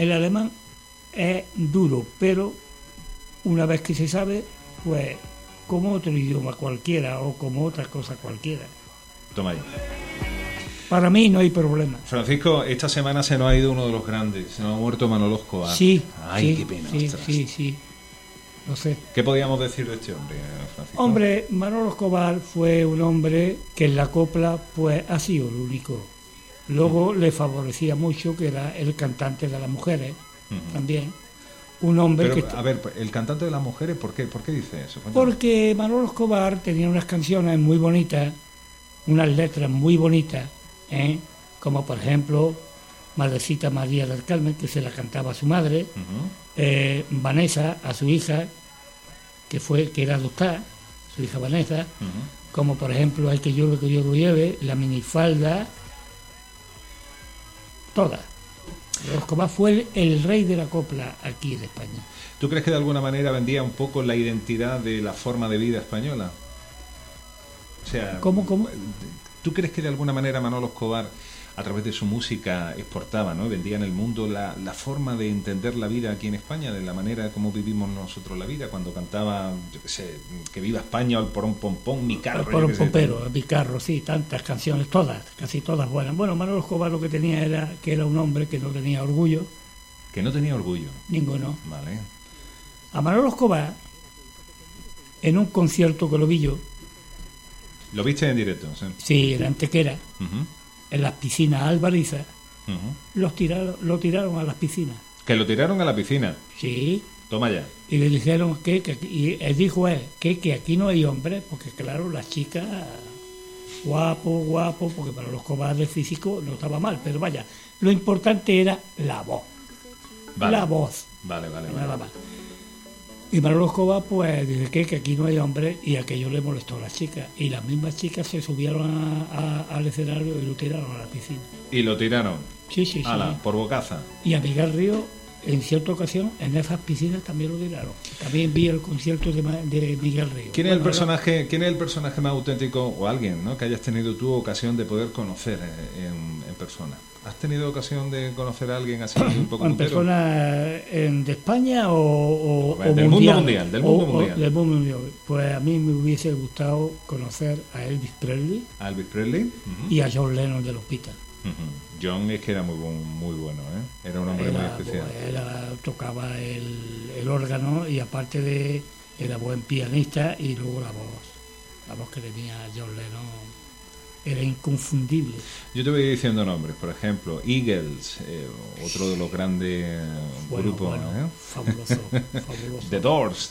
es duro, pero una vez que se sabe, pues... como otro idioma cualquiera o como otra cosa cualquiera. Toma ahí. Para mí no hay problema. Francisco, esta semana se nos ha ido uno de los grandes, se nos ha muerto Manolo Escobar. Sí. Ay, qué pena. Sí. No sé. ¿Qué podíamos decir de este hombre, Francisco? Hombre, Manolo Escobar fue un hombre que en la copla pues ha sido el único. Luego le favorecía mucho que era el cantante de las mujeres también. Un hombre pero, a ver, el cantante de las mujeres, ¿por qué dice eso? Cuéntame. Porque Manolo Escobar tenía unas canciones muy bonitas, unas letras muy bonitas, como por ejemplo Madrecita María del Carmen, que se la cantaba a su madre, Vanessa, a su hija, que era adoptada, hija Vanessa, como por ejemplo Hay que llueve, que yo lo lleve, La minifalda, todas. Manolo Escobar fue el rey de la copla aquí en España. ¿Tú crees que de alguna manera vendía un poco la identidad de la forma de vida española? O sea, ¿Cómo? ¿Tú crees que de alguna manera Manolo Escobar, a través de su música, exportaba, ¿no? Vendía en el mundo la forma de entender la vida aquí en España, de la manera como vivimos nosotros la vida, cuando cantaba, yo qué sé, que viva España, el porón pom pom, mi carro. El porón pompero, mi carro, sí, tantas canciones, todas, casi todas buenas. Bueno, Manolo Escobar lo que tenía era que era un hombre que no tenía orgullo. Que no tenía orgullo. Ninguno. Vale. A Manolo Escobar, en un concierto que lo vi yo. ¿Lo viste en directo? Sí, sí, en Antequera, en las piscinas Albarizas, lo tiraron a las piscinas. ¿Que lo tiraron a la piscina? Sí. Toma ya. Y le dijeron y él dijo que aquí no hay hombres, porque claro, las chicas, guapo, porque para los Escobar de físico no estaba mal, pero vaya, lo importante era la voz. Vale. La voz. Vale. Nada más. Y Manolo Escobar pues dice que aquí no hay hombres, y aquello le molestó a las chicas, y las mismas chicas se subieron al escenario y lo tiraron a la piscina. ¿Y lo tiraron? Sí. Ala, por bocaza. Y a Miguel Río, en cierta ocasión, en esas piscinas también lo tiraron. También vi el concierto de Miguel Río. ¿Quién es el personaje más auténtico, o alguien, ¿no?, que hayas tenido tú ocasión de poder conocer en persona? ¿Has tenido ocasión de conocer a alguien así un poco en puntero? persona de España o del mundial? Del mundo mundial. Del mundo mundial. Pues a mí me hubiese gustado conocer a Elvis Presley. ¿A Elvis Presley? Y a John Lennon de los Beatles. John es que era muy bueno, ¿eh? Era un hombre muy especial. Tocaba el órgano, y aparte era buen pianista, y luego la voz que tenía John Lennon era inconfundible. Yo te voy diciendo nombres, por ejemplo, Eagles, otro de los grandes grupos. Fabuloso. The Doors.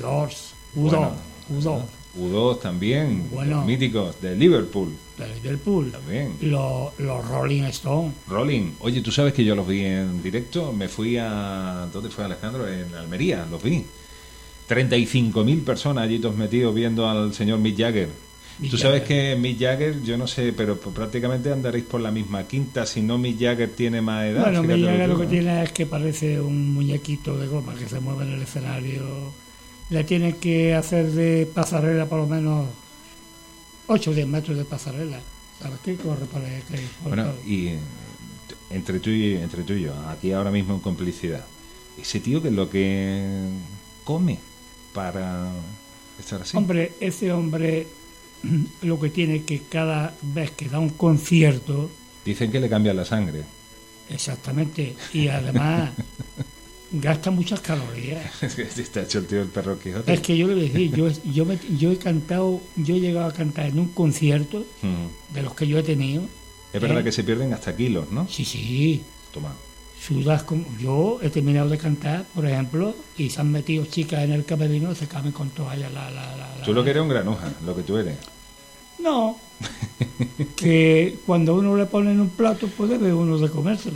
U2 también, los míticos de Liverpool. También. Los Rolling Stones. Oye, tú sabes que yo los vi en directo. Me fui a... ¿Dónde fue Alejandro? En Almería, los vi. 35.000 personas allí todos metidos viendo al señor Mick Jagger. Tú sabes que Mick Jagger, yo no sé, pero prácticamente andaréis por la misma quinta, si no Mick Jagger tiene más edad. Bueno, Mick Jagger lo que tiene es que parece un muñequito de goma que se mueve en el escenario. Le tienen que hacer de pasarela por lo menos 8 o 10 metros de pasarela. ¿Sabes qué? Corre para el... Bueno, y entre tú y yo, aquí ahora mismo en complicidad, ese tío, que es lo que come para estar así. Hombre, ese hombre lo que tiene que cada vez que da un concierto... Dicen que le cambia la sangre. Exactamente, y además... gasta muchas calorías. Está hecho el tío del Perro Quijote. Es que yo le voy a decir, yo he cantado, yo he llegado a cantar en un concierto de los que yo he tenido. Es verdad que se pierden hasta kilos, ¿no? Sí. Toma. Sudas como... Yo he terminado de cantar, por ejemplo, y se han metido chicas en el camerino, se camen con toalla Tú lo que eres un granuja, lo que tú eres. No. Que cuando uno le pone en un plato, pues debe uno de comérselo.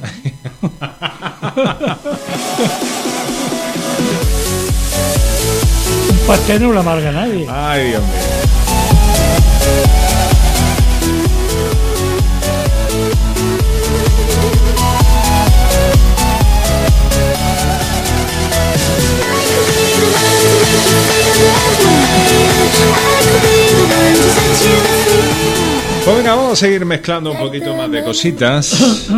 Un pastel no lo amarga nadie. Ay, Dios mío. Pues venga, vamos a seguir mezclando un poquito más de cositas.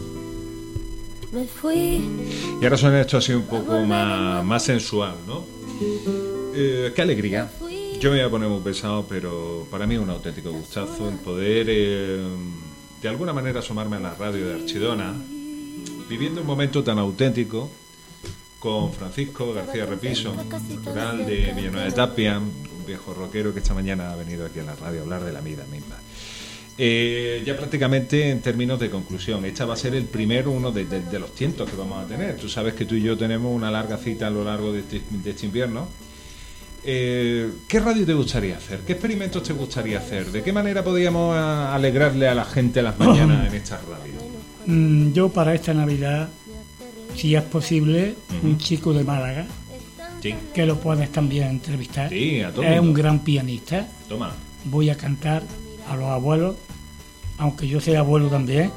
Y ahora suena esto así un poco más sensual, ¿no? Qué alegría. Yo me voy a poner muy pesado, pero para mí es un auténtico gustazo el poder de alguna manera asomarme a la radio de Archidona, viviendo un momento tan auténtico con Francisco García Repiso, natural de Villanueva de Tapia, un viejo rockero que esta mañana ha venido aquí a la radio a hablar de la vida misma. Ya prácticamente en términos de conclusión, esta va a ser el primero, uno de los cientos que vamos a tener. Tú sabes que tú y yo tenemos una larga cita a lo largo de este invierno. ¿Qué radio te gustaría hacer? ¿Qué experimentos te gustaría hacer? ¿De qué manera podríamos alegrarle a la gente las mañanas en esta radio? Yo para esta Navidad, si es posible, un chico de Málaga. Sí. que lo puedes también entrevistar. Sí, a todo Es mundo. un gran pianista. Toma. Voy a cantar a los abuelos, aunque yo sea abuelo también.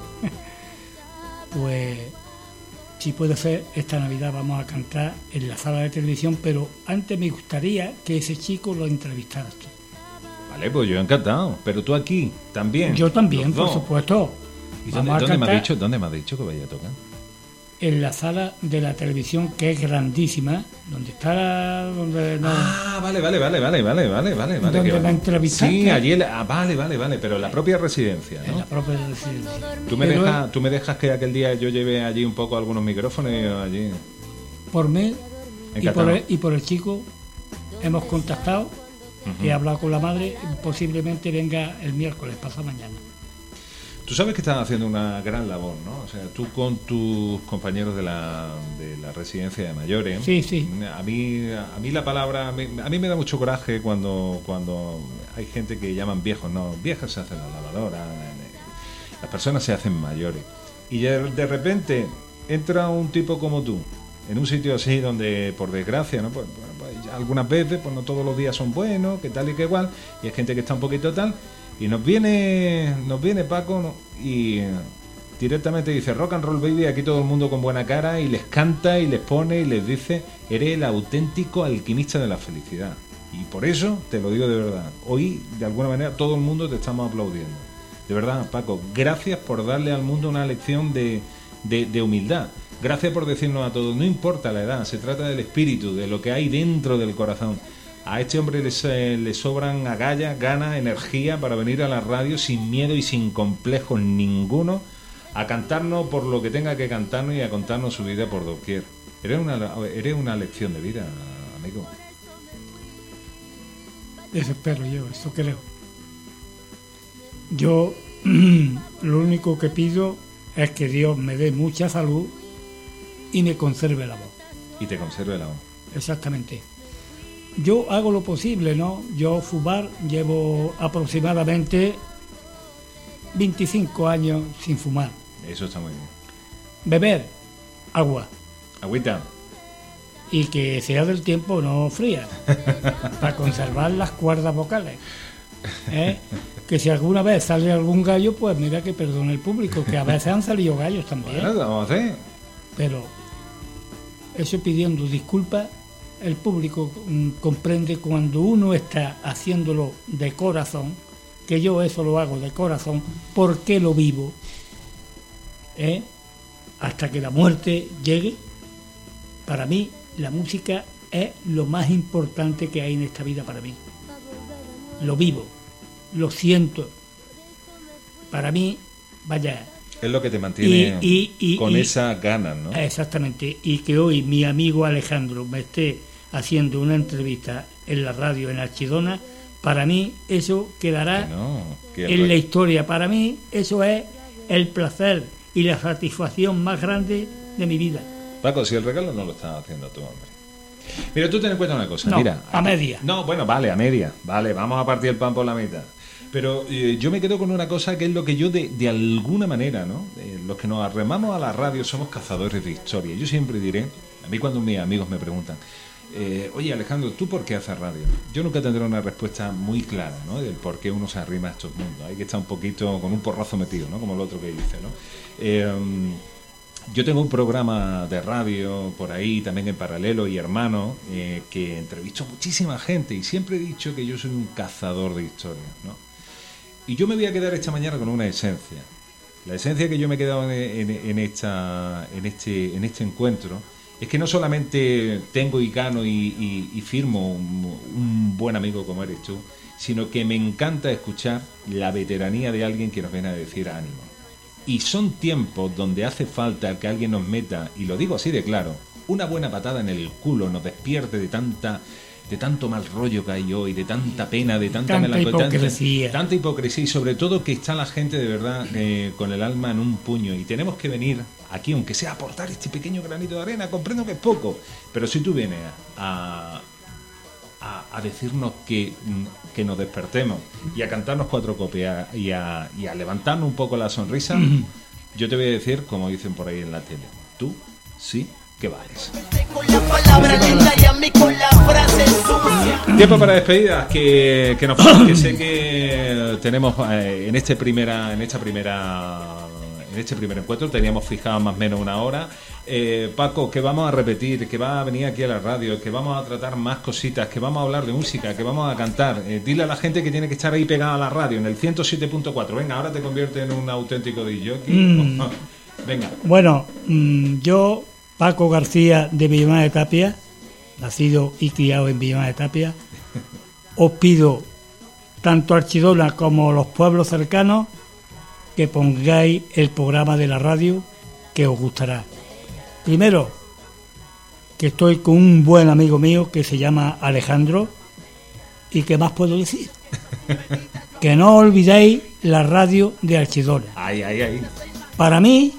Pues si puede ser, esta Navidad vamos a cantar en la sala de televisión, pero antes me gustaría que ese chico lo entrevistaras tú. Vale, pues yo encantado. Pero tú aquí también. Yo también, Los por dos. supuesto. ¿Y Vamos a dónde me cantar has dicho que vaya a tocar? en la sala de la televisión, que es grandísima, donde está, donde no, Ah, vale. donde que la entrevistaste. Sí, allí. Vale. Pero en la propia residencia, en la ¿no? propia residencia. ¿Tú me dejas que aquel día yo lleve allí un poco algunos micrófonos y allí? Por mí Encantado. y por el chico hemos contactado, he hablado con la madre, posiblemente venga el miércoles, pasado mañana. Tú sabes que estás haciendo una gran labor, ¿no? O sea, tú con tus compañeros de la residencia de mayores. Sí. A mí la palabra, a mí me da mucho coraje cuando hay gente que llaman viejos, no, viejas se hacen la lavadora, las personas se hacen mayores. Y de repente entra un tipo como tú en un sitio así donde, por desgracia, ¿no? Pues algunas veces, pues no todos los días son buenos, que tal y que igual, y hay gente que está un poquito tal. Y nos viene Paco, ¿no? Y directamente dice rock and roll baby, aquí todo el mundo con buena cara, y les canta y les pone y les dice, eres el auténtico alquimista de la felicidad. Y por eso te lo digo de verdad, hoy de alguna manera todo el mundo te estamos aplaudiendo. De verdad, Paco, gracias por darle al mundo una lección de humildad. Gracias por decirnos a todos, no importa la edad, se trata del espíritu, de lo que hay dentro del corazón. A este hombre le sobran agallas, ganas, energía para venir a la radio sin miedo y sin complejos ninguno a cantarnos por lo que tenga que cantarnos y a contarnos su vida por doquier. Eres una lección de vida, amigo. Eso espero yo, eso creo. Yo lo único que pido es que Dios me dé mucha salud y me conserve la voz. Y te conserve la voz. Exactamente. Yo hago lo posible, ¿no? Yo fumar llevo aproximadamente 25 años sin fumar. Eso está muy bien. Beber agua Agüita. y que sea del tiempo, no fría, para conservar las cuerdas vocales. Que si alguna vez sale algún gallo, pues mira que perdone el público, que a veces han salido gallos también. Bueno, vamos a hacer. Pero eso pidiendo disculpas, el público comprende cuando uno está haciéndolo de corazón, que yo eso lo hago de corazón, porque lo vivo, hasta que la muerte llegue. Para mí la música es lo más importante que hay en esta vida para mí. Lo vivo, lo siento. Para mí, vaya... Es lo que te mantiene con esas ganas, ¿no? Exactamente. Y que hoy mi amigo Alejandro me esté haciendo una entrevista en la radio en Archidona, para mí eso quedará en la historia. Para mí eso es el placer y la satisfacción más grande de mi vida. Paco, si el regalo no lo estás haciendo tú, hombre. Mira, tú ten en cuenta una cosa. No, mira, a media. No, bueno, vale, a media. Vale, vamos a partir el pan por la mitad. Pero yo me quedo con una cosa que es lo que yo de alguna manera, ¿no? Los que nos arremamos a la radio somos cazadores de historia. Yo siempre diré, a mí cuando mis amigos me preguntan, oye Alejandro, ¿tú por qué haces radio? Yo nunca tendré una respuesta muy clara, ¿no? Del por qué uno se arrima a estos mundos. Hay que estar un poquito con un porrazo metido, ¿no? Como el otro que dice, ¿no? Yo tengo un programa de radio por ahí, también en paralelo y hermano, que entrevisto a muchísima gente y siempre he dicho que yo soy un cazador de historias, ¿no? Y yo me voy a quedar esta mañana con una esencia. La esencia que yo me he quedado en este encuentro es que no solamente tengo y gano y firmo un buen amigo como eres tú, sino que me encanta escuchar la veteranía de alguien que nos viene a decir ánimo. Y son tiempos donde hace falta que alguien nos meta, y lo digo así de claro, una buena patada en el culo, nos despierte de tanto mal rollo que hay hoy, de tanta pena, de tanta hipocresía. Tanta hipocresía y sobre todo que está la gente de verdad con el alma en un puño y tenemos que venir aquí, aunque sea a aportar este pequeño granito de arena, comprendo que es poco, pero si tú vienes a decirnos que nos despertemos y a cantarnos 4 copias y a levantarnos un poco la sonrisa, yo te voy a decir, como dicen por ahí en la tele, tú sí que vales. Tiempo para despedidas que nos falta, que sé que tenemos en este primer encuentro teníamos fijado más o menos una hora. Paco, que vamos a repetir, que va a venir aquí a la radio, que vamos a tratar más cositas, que vamos a hablar de música, que vamos a cantar. Dile a la gente que tiene que estar ahí pegada a la radio en el 107.4. Venga, ahora te convierte en un auténtico DJ. Venga. Bueno, yo, Paco García de Villamar de Tapia, nacido y criado en Villamar de Tapia, os pido, tanto Archidona como los pueblos cercanos, que pongáis el programa de la radio que os gustará. Primero, que estoy con un buen amigo mío que se llama Alejandro, y ¿qué más puedo decir? Que no olvidéis la radio de Archidona. Ay. Para mí,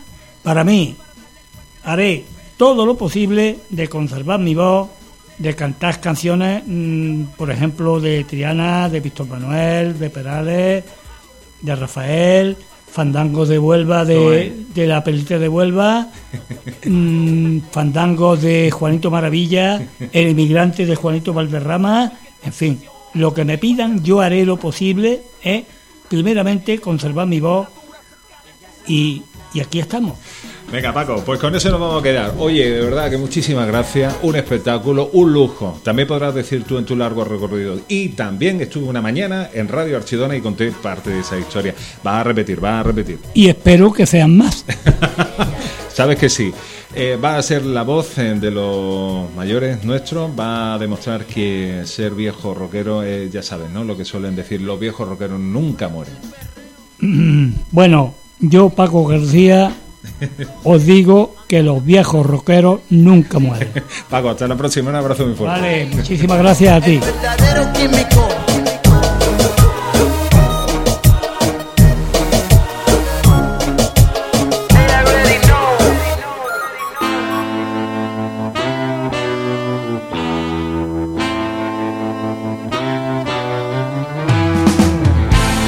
haré todo lo posible de conservar mi voz, de cantar canciones, por ejemplo, de Triana, de Víctor Manuel, de Perales, de Rafael, fandangos de Huelva, de la Perlita de Huelva, fandangos de Juanito Maravilla, El Emigrante de Juanito Valderrama, en fin, lo que me pidan yo haré lo posible, primeramente conservar mi voz y aquí estamos. Venga, Paco, pues con eso nos vamos a quedar. Oye, de verdad que muchísimas gracias, un espectáculo, un lujo. También podrás decir tú en tu largo recorrido. Y también estuve una mañana en Radio Archidona y conté parte de esa historia. Vas a repetir. Y espero que sean más. Sabes que sí. Va a ser la voz de los mayores nuestros, va a demostrar que ser viejo rockero, ya sabes, ¿no? Lo que suelen decir, los viejos rockeros nunca mueren. Bueno, yo, Paco García, os digo que los viejos rockeros nunca mueren. Paco, hasta la próxima, un abrazo muy fuerte. Vale, muchísimas gracias a ti. El verdadero químico.